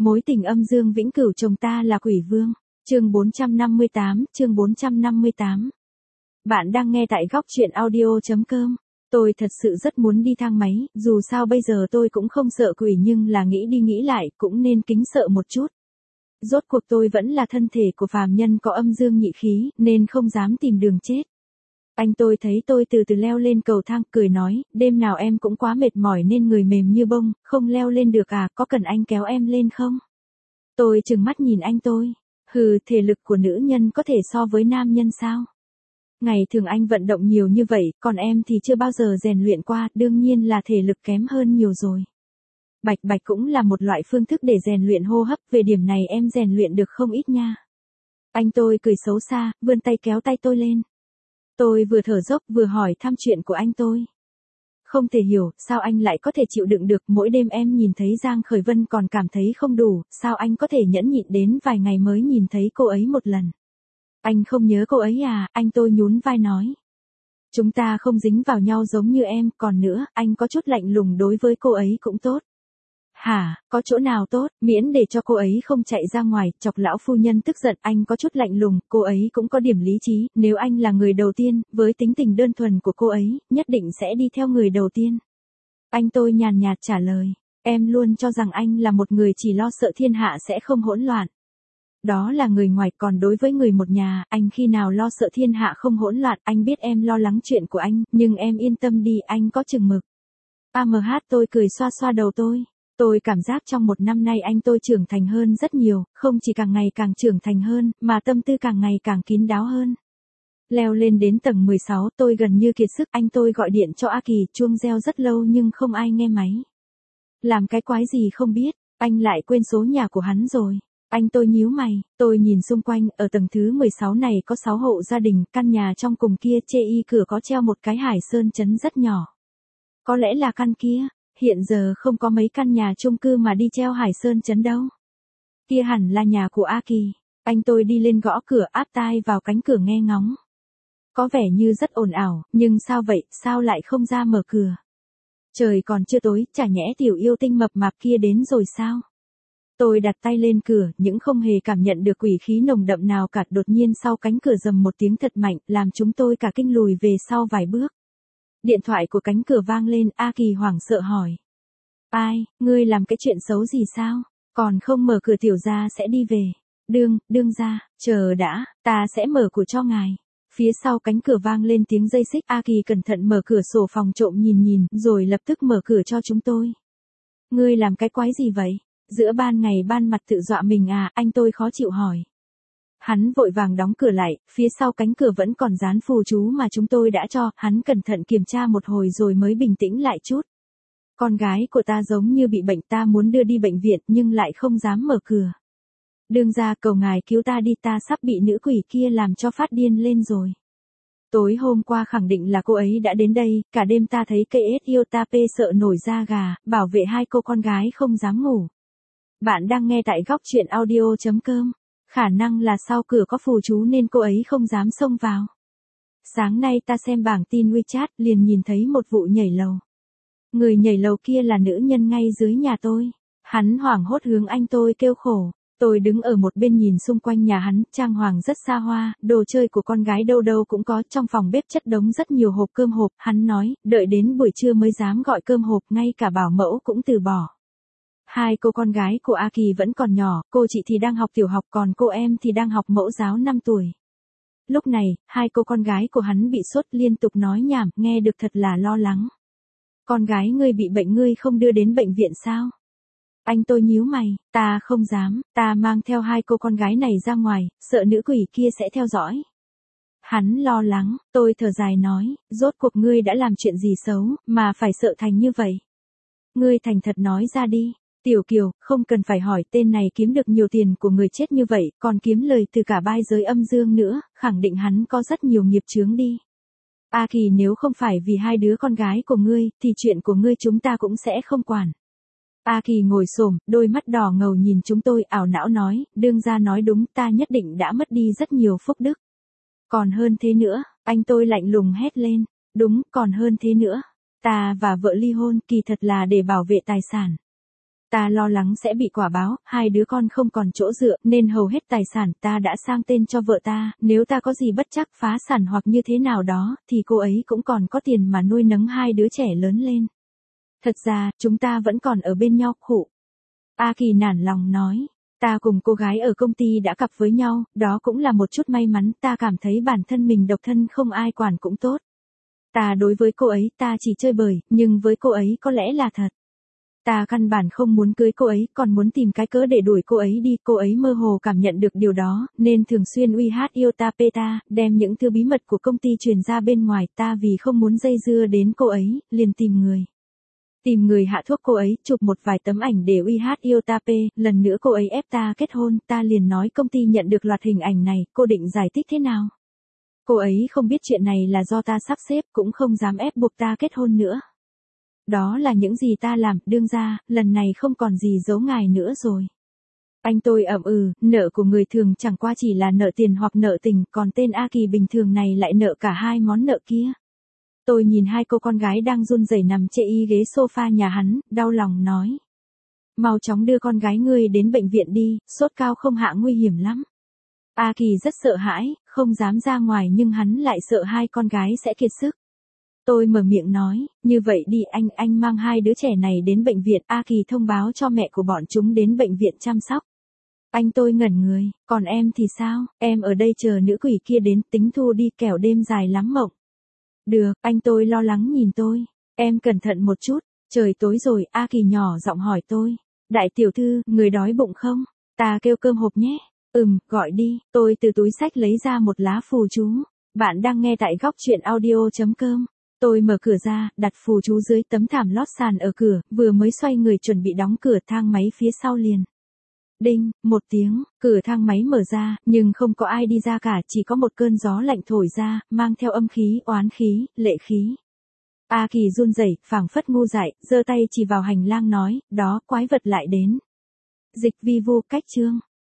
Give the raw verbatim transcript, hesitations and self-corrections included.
Mối tình âm dương vĩnh cửu chồng ta là quỷ vương. Chương bốn trăm năm mươi tám, chương bốn trăm năm mươi tám. Bạn đang nghe tại góc truyện audio chấm com. Tôi thật sự rất muốn đi thang máy, dù sao bây giờ tôi cũng không sợ quỷ nhưng là nghĩ đi nghĩ lại cũng nên kính sợ một chút. Rốt cuộc tôi vẫn là thân thể của phàm nhân có âm dương nhị khí, nên không dám tìm đường chết. Anh tôi thấy tôi từ từ leo lên cầu thang, cười nói, đêm nào em cũng quá mệt mỏi nên người mềm như bông, không leo lên được à, có cần anh kéo em lên không? Tôi trừng mắt nhìn anh tôi, hừ, thể lực của nữ nhân có thể so với nam nhân sao? Ngày thường anh vận động nhiều như vậy, còn em thì chưa bao giờ rèn luyện qua, đương nhiên là thể lực kém hơn nhiều rồi. Bạch bạch cũng là một loại phương thức để rèn luyện hô hấp, về điểm này em rèn luyện được không ít nha. Anh tôi cười xấu xa, vươn tay kéo tay tôi lên. Tôi vừa thở dốc vừa hỏi thăm chuyện của anh tôi. Không thể hiểu, sao anh lại có thể chịu đựng được, mỗi đêm em nhìn thấy Giang Khởi Vân còn cảm thấy không đủ, sao anh có thể nhẫn nhịn đến vài ngày mới nhìn thấy cô ấy một lần. Anh không nhớ cô ấy à, anh tôi nhún vai nói. Chúng ta không dính vào nhau giống như em, còn nữa, anh có chút lạnh lùng đối với cô ấy cũng tốt. Hả, có chỗ nào tốt, miễn để cho cô ấy không chạy ra ngoài, chọc lão phu nhân tức giận, anh có chút lạnh lùng, cô ấy cũng có điểm lý trí, nếu anh là người đầu tiên, với tính tình đơn thuần của cô ấy, nhất định sẽ đi theo người đầu tiên. Anh tôi nhàn nhạt trả lời, em luôn cho rằng anh là một người chỉ lo sợ thiên hạ sẽ không hỗn loạn. Đó là người ngoài, còn đối với người một nhà, anh khi nào lo sợ thiên hạ không hỗn loạn, anh biết em lo lắng chuyện của anh, nhưng em yên tâm đi, anh có chừng mực. A M H tôi cười xoa xoa đầu tôi. Tôi cảm giác trong một năm nay anh tôi trưởng thành hơn rất nhiều, không chỉ càng ngày càng trưởng thành hơn, mà tâm tư càng ngày càng kín đáo hơn. Leo lên đến tầng mười sáu, tôi gần như kiệt sức, anh tôi gọi điện cho A Kỳ, chuông reo rất lâu nhưng không ai nghe máy. Làm cái quái gì không biết, anh lại quên số nhà của hắn rồi. Anh tôi nhíu mày, tôi nhìn xung quanh, ở tầng thứ mười sáu này có sáu hộ gia đình, căn nhà trong cùng kia chê y cửa có treo một cái Hải Sơn trấn rất nhỏ. Có lẽ là căn kia. Hiện giờ không có mấy căn nhà chung cư mà đi treo Hải Sơn trấn đâu. Kia hẳn là nhà của A Kỳ. Anh tôi đi lên gõ cửa, áp tai vào cánh cửa nghe ngóng. Có vẻ như rất ồn ào, nhưng sao vậy, sao lại không ra mở cửa? Trời còn chưa tối, chả nhẽ tiểu yêu tinh mập mạp kia đến rồi sao? Tôi đặt tay lên cửa, nhưng không hề cảm nhận được quỷ khí nồng đậm nào cả, đột nhiên sau cánh cửa rầm một tiếng thật mạnh, làm chúng tôi cả kinh lùi về sau vài bước. Điện thoại của cánh cửa vang lên, A Kỳ hoảng sợ hỏi. Ai, ngươi làm cái chuyện xấu gì sao? Còn không mở cửa tiểu gia sẽ đi về. Đương, đương gia, chờ đã, ta sẽ mở cửa cho ngài. Phía sau cánh cửa vang lên tiếng dây xích, A Kỳ cẩn thận mở cửa sổ phòng trộm nhìn nhìn, rồi lập tức mở cửa cho chúng tôi. Ngươi làm cái quái gì vậy? Giữa ban ngày ban mặt tự dọa mình à, anh tôi khó chịu hỏi. Hắn vội vàng đóng cửa lại, phía sau cánh cửa vẫn còn dán phù chú mà chúng tôi đã cho, hắn cẩn thận kiểm tra một hồi rồi mới bình tĩnh lại chút. Con gái của ta giống như bị bệnh, ta muốn đưa đi bệnh viện nhưng lại không dám mở cửa. Đương gia, cầu ngài cứu ta đi, ta sắp bị nữ quỷ kia làm cho phát điên lên rồi. Tối hôm qua khẳng định là cô ấy đã đến đây, cả đêm ta thấy cây ết yêu ta pê sợ nổi da gà, bảo vệ hai cô con gái không dám ngủ. Bạn đang nghe tại góc truyện audio chấm com. Khả năng là sau cửa có phù chú nên cô ấy không dám xông vào. Sáng nay ta xem bảng tin WeChat liền nhìn thấy một vụ nhảy lầu. Người nhảy lầu kia là nữ nhân ngay dưới nhà tôi. Hắn hoảng hốt hướng anh tôi kêu khổ. Tôi đứng ở một bên nhìn xung quanh nhà hắn, trang hoàng rất xa hoa, đồ chơi của con gái đâu đâu cũng có, trong phòng bếp chất đống rất nhiều hộp cơm hộp. Hắn nói, đợi đến buổi trưa mới dám gọi cơm hộp, ngay cả bảo mẫu cũng từ bỏ. Hai cô con gái của A Kỳ vẫn còn nhỏ, cô chị thì đang học tiểu học còn cô em thì đang học mẫu giáo năm tuổi. Lúc này, hai cô con gái của hắn bị sốt liên tục nói nhảm, nghe được thật là lo lắng. Con gái ngươi bị bệnh ngươi không đưa đến bệnh viện sao? Anh tôi nhíu mày, ta không dám, ta mang theo hai cô con gái này ra ngoài, sợ nữ quỷ kia sẽ theo dõi. Hắn lo lắng, tôi thở dài nói, rốt cuộc ngươi đã làm chuyện gì xấu, mà phải sợ thành như vậy? Ngươi thành thật nói ra đi. Tiểu Kiều, không cần phải hỏi, tên này kiếm được nhiều tiền của người chết như vậy, còn kiếm lời từ cả bai giới âm dương nữa, khẳng định hắn có rất nhiều nghiệp chướng đi. A Kỳ, nếu không phải vì hai đứa con gái của ngươi, thì chuyện của ngươi chúng ta cũng sẽ không quản. A Kỳ ngồi xổm, đôi mắt đỏ ngầu nhìn chúng tôi, ảo não nói, đương gia nói đúng, ta nhất định đã mất đi rất nhiều phúc đức. Còn hơn thế nữa, anh tôi lạnh lùng hét lên, đúng, còn hơn thế nữa. Ta và vợ ly hôn, kỳ thật là để bảo vệ tài sản. Ta lo lắng sẽ bị quả báo, hai đứa con không còn chỗ dựa, nên hầu hết tài sản ta đã sang tên cho vợ ta, nếu ta có gì bất trắc phá sản hoặc như thế nào đó, thì cô ấy cũng còn có tiền mà nuôi nấng hai đứa trẻ lớn lên. Thật ra, chúng ta vẫn còn ở bên nhau, khụ. A Kỳ nản lòng nói. Ta cùng cô gái ở công ty đã cặp với nhau, đó cũng là một chút may mắn, ta cảm thấy bản thân mình độc thân không ai quản cũng tốt. Ta đối với cô ấy ta chỉ chơi bời, nhưng với cô ấy có lẽ là thật. Ta căn bản không muốn cưới cô ấy, còn muốn tìm cái cớ để đuổi cô ấy đi, cô ấy mơ hồ cảm nhận được điều đó, nên thường xuyên uy hát yêu ta pê ta, đem những thứ bí mật của công ty truyền ra bên ngoài, ta vì không muốn dây dưa đến cô ấy, liền tìm người. Tìm người hạ thuốc cô ấy, chụp một vài tấm ảnh để uy hát yêu ta pê, lần nữa cô ấy ép ta kết hôn, ta liền nói công ty nhận được loạt hình ảnh này, cô định giải thích thế nào? Cô ấy không biết chuyện này là do ta sắp xếp, cũng không dám ép buộc ta kết hôn nữa. Đó là những gì ta làm, đương ra, lần này không còn gì giấu ngài nữa rồi. Anh tôi ậm ừ, nợ của người thường chẳng qua chỉ là nợ tiền hoặc nợ tình, còn tên A Kỳ bình thường này lại nợ cả hai món nợ kia. Tôi nhìn hai cô con gái đang run rẩy nằm chệ y ghế sofa nhà hắn, đau lòng nói. Mau chóng đưa con gái ngươi đến bệnh viện đi, sốt cao không hạ nguy hiểm lắm. A Kỳ rất sợ hãi, không dám ra ngoài nhưng hắn lại sợ hai con gái sẽ kiệt sức. Tôi mở miệng nói, như vậy đi anh, anh mang hai đứa trẻ này đến bệnh viện, A Kỳ thông báo cho mẹ của bọn chúng đến bệnh viện chăm sóc. Anh tôi ngẩn người, còn em thì sao, em ở đây chờ nữ quỷ kia đến, tính thu đi kẻo đêm dài lắm mộng. Được, anh tôi lo lắng nhìn tôi, em cẩn thận một chút, trời tối rồi, A Kỳ nhỏ giọng hỏi tôi. Đại tiểu thư, người đói bụng không? Ta kêu cơm hộp nhé. Ừm, gọi đi, tôi từ túi xách lấy ra một lá phù chú. Bạn đang nghe tại góc truyện audio chấm com. Tôi mở cửa ra, đặt phù chú dưới tấm thảm lót sàn ở cửa, vừa mới xoay người chuẩn bị đóng cửa thang máy phía sau liền. Đinh, một tiếng, cửa thang máy mở ra, nhưng không có ai đi ra cả, chỉ có một cơn gió lạnh thổi ra, mang theo âm khí, oán khí, lệ khí. A Kỳ run rẩy, phảng phất ngu dại, giơ tay chỉ vào hành lang nói, đó, quái vật lại đến. Dịch vi vu cách chương.